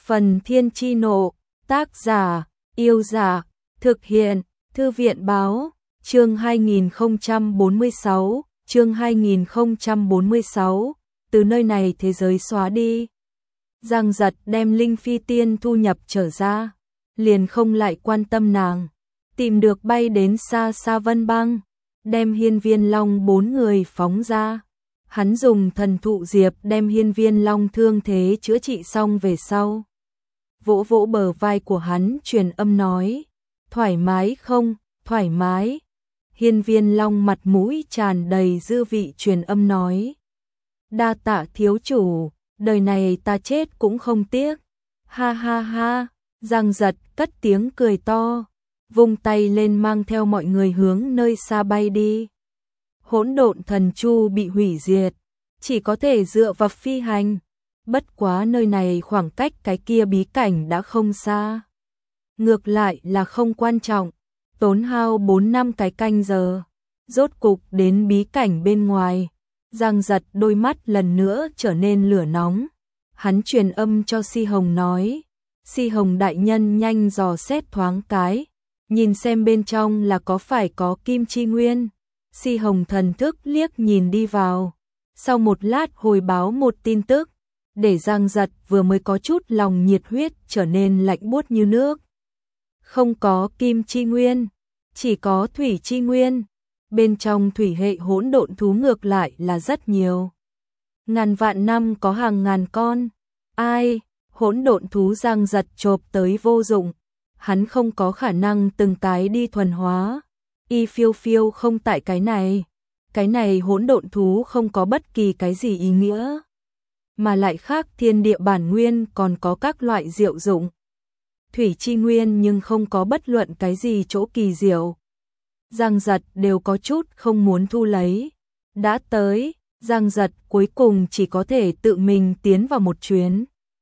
Phần Thiên Chi Nộ, tác giả, Yêu Giả, thực hiện, Thư viện Báo, chương 2046, từ nơi này thế giới xóa đi. Giang Giật đem Linh Phi Tiên thu nhập trở ra, liền không lại quan tâm nàng, tìm được bay đến xa xa Vân Băng, đem Hiên Viên Long 4 người phóng ra. Hắn dùng thần thụ diệp đem Hiên Viên Long thương thế chữa trị xong về sau. Vỗ vỗ bờ vai của hắn truyền âm nói, thoải mái không, thoải mái. Hiên Viên Long mặt mũi tràn đầy dư vị truyền âm nói, đa tạ thiếu chủ, đời này ta chết cũng không tiếc. Ha ha ha, Giang Giật cất tiếng cười to, vung tay lên mang theo mọi người hướng nơi xa bay đi. Hỗn độn thần chu bị hủy diệt, chỉ có thể dựa vào phi hành. Bất quá nơi này khoảng cách cái kia bí cảnh đã không xa. Ngược lại là không quan trọng, tốn hao 4 năm cái canh giờ, rốt cục đến bí cảnh bên ngoài. Giang Giật đôi mắt lần nữa trở nên lửa nóng. Hắn truyền âm cho Si Hồng nói, Si Hồng đại nhân nhanh dò xét thoáng cái, nhìn xem bên trong là có phải có kim chi nguyên. Si Hồng thần thức liếc nhìn đi vào, sau một lát hồi báo một tin tức, để Giang Giật vừa mới có chút lòng nhiệt huyết trở nên lạnh buốt như nước. Không có kim chi nguyên, chỉ có thủy chi nguyên. Bên trong thủy hệ hỗn độn thú ngược lại là rất nhiều. Ngàn vạn năm có hàng ngàn con. Ai, hỗn độn thú Giang Giật chộp tới vô dụng. Hắn không có khả năng từng cái đi thuần hóa. Y phiêu phiêu không tại cái này. Cái này hỗn độn thú không có bất kỳ cái gì ý nghĩa. Mà lại khác thiên địa bản nguyên còn có các loại diệu dụng. Thủy chi nguyên nhưng không có bất luận cái gì chỗ kỳ diệu. Giang Giật đều có chút không muốn thu lấy. Đã tới, Giang Giật cuối cùng chỉ có thể tự mình tiến vào một chuyến.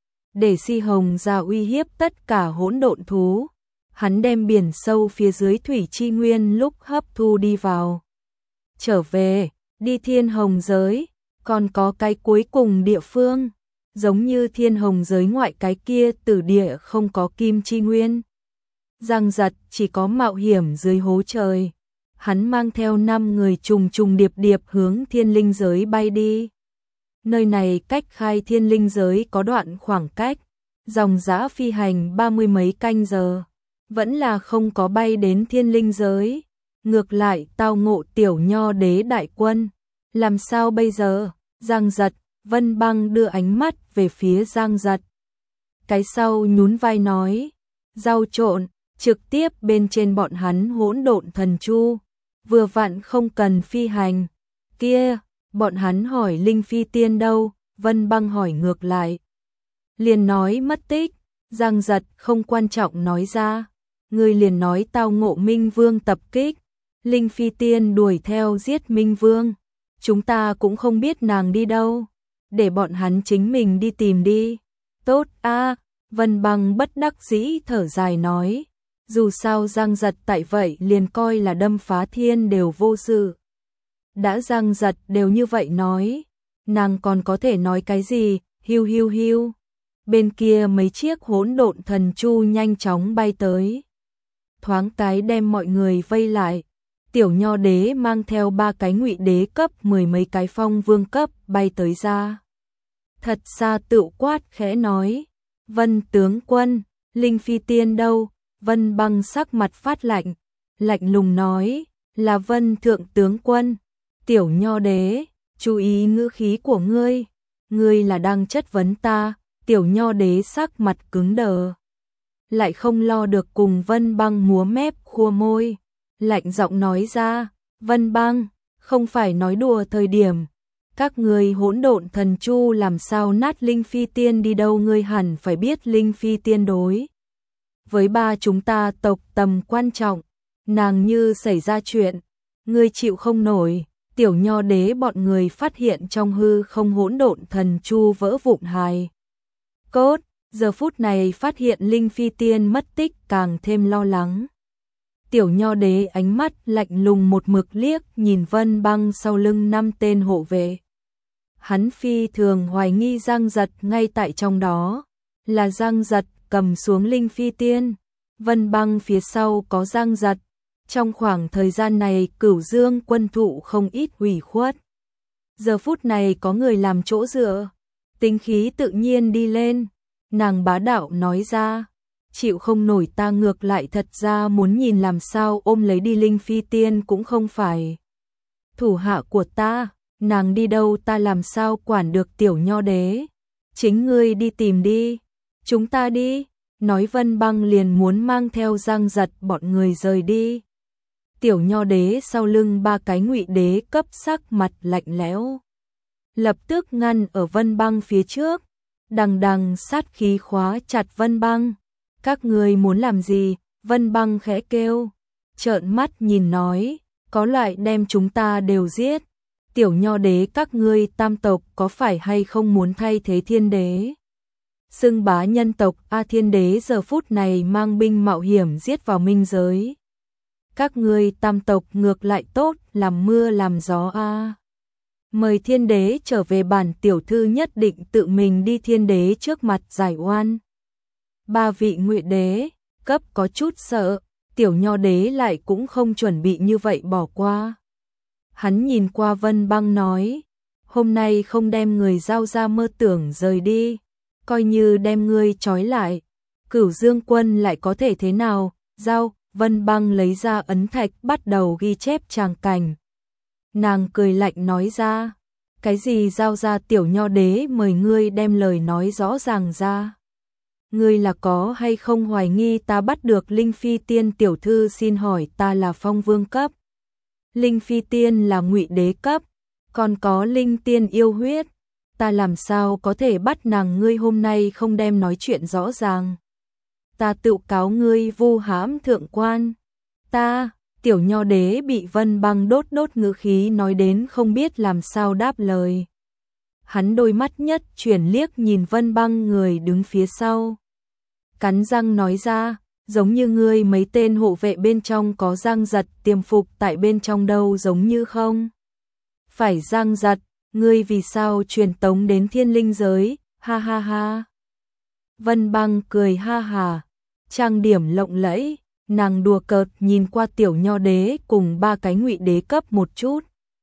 Để Si Hồng ra uy hiếp tất cả hỗn độn thú. Hắn đem biển sâu phía dưới thủy chi nguyên lúc hấp thu đi vào. Trở về, đi Thiên Hồng giới, còn có cái cuối cùng địa phương. Giống như Thiên Hồng giới ngoại cái kia tử địa không có kim chi nguyên. Giang Giật chỉ có mạo hiểm dưới hố trời. Hắn mang theo 5 người trùng trùng điệp điệp hướng Thiên Linh giới bay đi. Nơi này cách khai Thiên Linh giới có đoạn khoảng cách, dòng dã phi hành 30 mấy canh giờ, vẫn là không có bay đến Thiên Linh giới. Ngược lại tao ngộ Tiểu Nho Đế đại quân. Làm sao bây giờ? Giang Giật, Vân Băng đưa ánh mắt về phía Giang Giật. Cái sau nhún vai nói, rau trộn, trực tiếp bên trên bọn hắn hỗn độn thần chu, vừa vặn không cần phi hành. Kia, bọn hắn hỏi Linh Phi Tiên đâu? Vân Băng hỏi ngược lại. Liền nói mất tích. Giang Giật không quan trọng nói ra, người liền nói tao ngộ Minh Vương tập kích, Linh Phi Tiên đuổi theo giết Minh Vương. Chúng ta cũng không biết nàng đi đâu, để bọn hắn chính mình đi tìm đi. Tốt a, Vân Băng bất đắc dĩ thở dài nói, dù sao Giang Giật tại vậy liền coi là đâm phá thiên đều vô sự. Đã Giang Giật đều như vậy nói, nàng còn có thể nói cái gì? Hiu hiu hiu. Bên kia mấy chiếc hỗn độn thần chu nhanh chóng bay tới, thoáng cái đem mọi người vây lại. Tiểu Nho Đế mang theo 3 cái ngụy đế cấp 10 mấy cái phong vương cấp bay tới ra. Thật xa tựu quát khẽ nói, Vân tướng quân, Linh Phi Tiên đâu? Vân Băng sắc mặt phát lạnh, lạnh lùng nói, là Vân thượng tướng quân. Tiểu Nho Đế, chú ý ngữ khí của ngươi, ngươi là đang chất vấn ta. Tiểu Nho Đế sắc mặt cứng đờ, lại không lo được cùng Vân Băng múa mép khua môi, lạnh giọng nói ra, Vân Băng, không phải nói đùa thời điểm. Các ngươi hỗn độn thần chu làm sao nát Linh Phi Tiên đi đâu? Ngươi hẳn phải biết Linh Phi Tiên đối với ba chúng ta tộc tầm quan trọng, nàng như xảy ra chuyện, ngươi chịu không nổi. Tiểu Nho Đế bọn người phát hiện trong hư không hỗn độn thần chu vỡ vụn hài cốt, giờ phút này phát hiện Linh Phi Tiên mất tích càng thêm lo lắng. Tiểu Nho Đế ánh mắt lạnh lùng một mực liếc nhìn Vân Băng sau lưng 5 tên hộ vệ. Hắn phi thường hoài nghi Giang Giật ngay tại trong đó, là Giang Giật cầm xuống Linh Phi Tiên. Vân Băng phía sau có Giang Giật. Trong khoảng thời gian này Cửu Dương quân thụ không ít ủy khuất. Giờ phút này có người làm chỗ dựa, tính khí tự nhiên đi lên. Nàng bá đạo nói ra, chịu không nổi ta ngược lại thật ra muốn nhìn làm sao ôm lấy đi Linh Phi Tiên cũng không phải thủ hạ của ta, nàng đi đâu ta làm sao quản được Tiểu Nho Đế. Chính ngươi đi tìm đi, chúng ta đi. Nói Vân Băng liền muốn mang theo Giang Giật bọn người rời đi. Tiểu Nho Đế sau lưng ba cái Ngụy Đế cấp sắc mặt lạnh lẽo, lập tức ngăn ở Vân Băng phía trước, đằng đằng sát khí khóa chặt Vân Băng. Các ngươi muốn làm gì? Vân Băng khẽ kêu, trợn mắt nhìn nói, có loại đem chúng ta đều giết. Tiểu Nho Đế các ngươi tam tộc có phải hay không muốn thay thế Thiên Đế xưng bá nhân tộc? Thiên Đế giờ phút này mang binh mạo hiểm giết vào minh giới. Các ngươi tam tộc ngược lại tốt, làm mưa làm gió Mời Thiên Đế trở về, bản tiểu thư nhất định tự mình đi Thiên Đế trước mặt giải oan. Ba vị Ngụy Đế cấp có chút sợ, Tiểu Nho Đế lại cũng không chuẩn bị như vậy bỏ qua. Hắn nhìn qua Vân Băng nói, hôm nay không đem người giao ra mơ tưởng rời đi, coi như đem ngươi trói lại, Cửu Dương quân lại có thể thế nào? Giao. Vân Băng lấy ra ấn thạch bắt đầu ghi chép tràng cảnh. Nàng cười lạnh nói ra, cái gì giao ra? Tiểu Nho Đế mời ngươi đem lời nói rõ ràng ra. Ngươi là có hay không hoài nghi ta bắt được Linh Phi Tiên tiểu thư? Xin hỏi ta là Phong Vương cấp, Linh Phi Tiên là Ngụy Đế cấp, còn có Linh Tiên yêu huyết, ta làm sao có thể bắt nàng? Ngươi hôm nay không đem nói chuyện rõ ràng, ta tự cáo ngươi vu hãm thượng quan. Ta. Tiểu Nho Đế bị Vân Băng đốt ngữ khí nói đến không biết làm sao đáp lời. Hắn đôi mắt nhất chuyển liếc nhìn Vân Băng người đứng phía sau, cắn răng nói ra, giống như ngươi mấy tên hộ vệ bên trong có Giang Giật tiềm phục tại bên trong đâu? Giống như không phải Giang Giật, ngươi vì sao truyền tống đến Thiên Linh giới? Ha ha ha. Vân Băng cười ha hà, trang điểm lộng lẫy, nàng đùa cợt nhìn qua Tiểu Nho Đế cùng ba cái Ngụy Đế cấp một chút.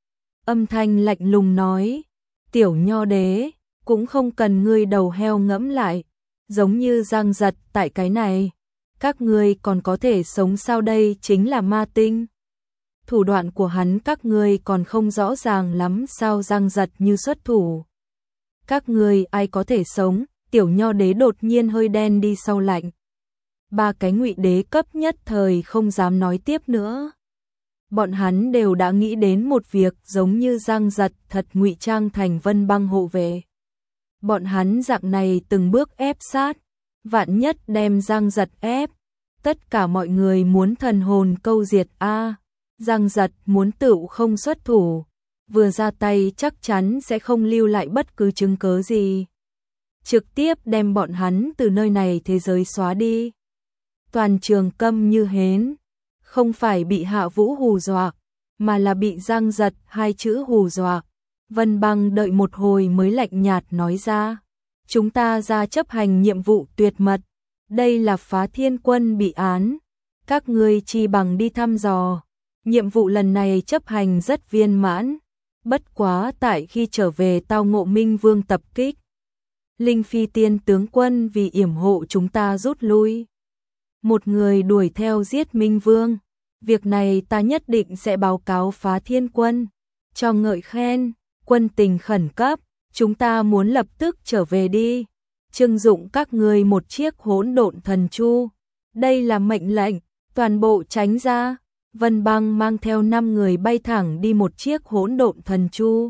Âm thanh lạnh lùng nói, Tiểu Nho Đế, cũng không cần ngươi đầu heo ngẫm lại, giống như Giang Giật tại cái này, các ngươi còn có thể sống sao? Đây chính là ma tinh. Thủ đoạn của hắn các ngươi còn không rõ ràng lắm sao? Giang Giật như xuất thủ, các ngươi ai có thể sống? Tiểu Nho Đế đột nhiên hơi đen đi sau lạnh. Ba cái Ngụy Đế cấp nhất thời không dám nói tiếp nữa. Bọn hắn đều đã nghĩ đến một việc, giống như Giang Giật thật ngụy trang thành Vân Băng hộ vệ. Bọn hắn dạng này từng bước ép sát, vạn nhất đem Giang Giật ép, tất cả mọi người muốn thần hồn câu diệt Giang Giật muốn tự không xuất thủ, vừa ra tay chắc chắn sẽ không lưu lại bất cứ chứng cớ gì, trực tiếp đem bọn hắn từ nơi này thế giới xóa đi. Toàn trường câm như hến, không phải bị Hạ Vũ hù dọa, mà là bị Giang Giật hai chữ hù dọa. Vân Băng đợi một hồi mới lạnh nhạt nói ra, chúng ta ra chấp hành nhiệm vụ tuyệt mật, đây là Phá Thiên Quân bị án, các ngươi chi bằng đi thăm dò. Nhiệm vụ lần này chấp hành rất viên mãn, bất quá tại khi trở về tao ngộ Minh Vương tập kích. Linh Phi Tiên tướng quân vì yểm hộ chúng ta rút lui. Một người đuổi theo giết Minh Vương. Việc này ta nhất định sẽ báo cáo Phá Thiên Quân, cho ngợi khen. Quân tình khẩn cấp, chúng ta muốn lập tức trở về đi. Trưng dụng các ngươi một chiếc hỗn độn thần chu. Đây là mệnh lệnh, toàn bộ tránh ra. Vân Băng mang theo 5 người bay thẳng đi một chiếc hỗn độn thần chu,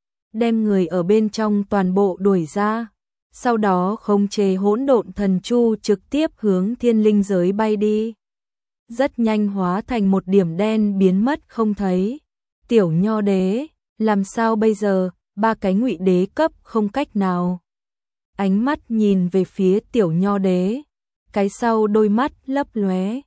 đem người ở bên trong toàn bộ đuổi ra. Sau đó khống chế hỗn độn thần chu trực tiếp hướng Thiên Linh giới bay đi. Rất nhanh hóa thành một điểm đen biến mất không thấy. Tiểu Nho Đế, làm sao bây giờ? Ba cái Ngụy Đế cấp không cách nào. Ánh mắt nhìn về phía Tiểu Nho Đế, cái sau đôi mắt lấp lóe,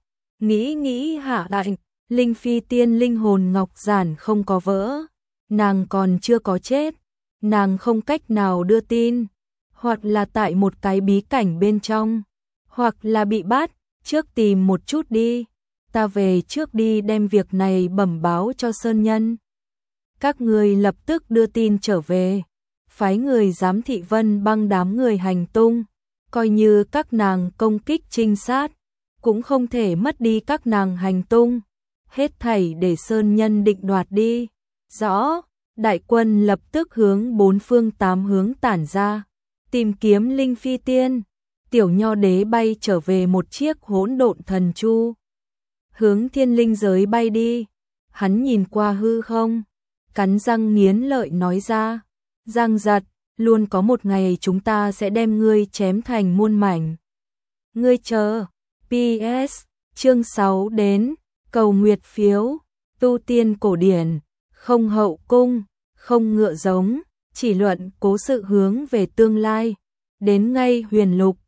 nghĩ hạ lạnh. Linh Phi Tiên linh hồn ngọc giản không có vỡ, nàng còn chưa có chết, nàng không cách nào đưa tin. hoặc là tại một cái bí cảnh bên trong, hoặc là bị bắt, trước tìm một chút đi, ta về trước đi đem việc này bẩm báo cho Sơn Nhân. Các người lập tức đưa tin trở về, phái người giám thị Vân Băng đám người hành tung, coi như các nàng công kích trinh sát, cũng không thể mất đi các nàng hành tung, hết thảy để Sơn Nhân định đoạt đi. Rõ, đại quân lập tức hướng bốn phương tám hướng tản ra, tìm kiếm Linh Phi Tiên. Tiểu Nho Đế bay trở về một chiếc hỗn độn thần chu, hướng thiên linh giới bay đi. Hắn nhìn qua hư không, cắn răng nghiến lợi nói ra, Giang Giật, luôn có một ngày chúng ta sẽ đem ngươi chém thành muôn mảnh. Ngươi chờ. PS, chương 6 đến, cầu nguyệt phiếu, tu tiên cổ điển, không hậu cung, không ngựa giống, chỉ luận cố sự hướng về tương lai, đến ngay huyền lục,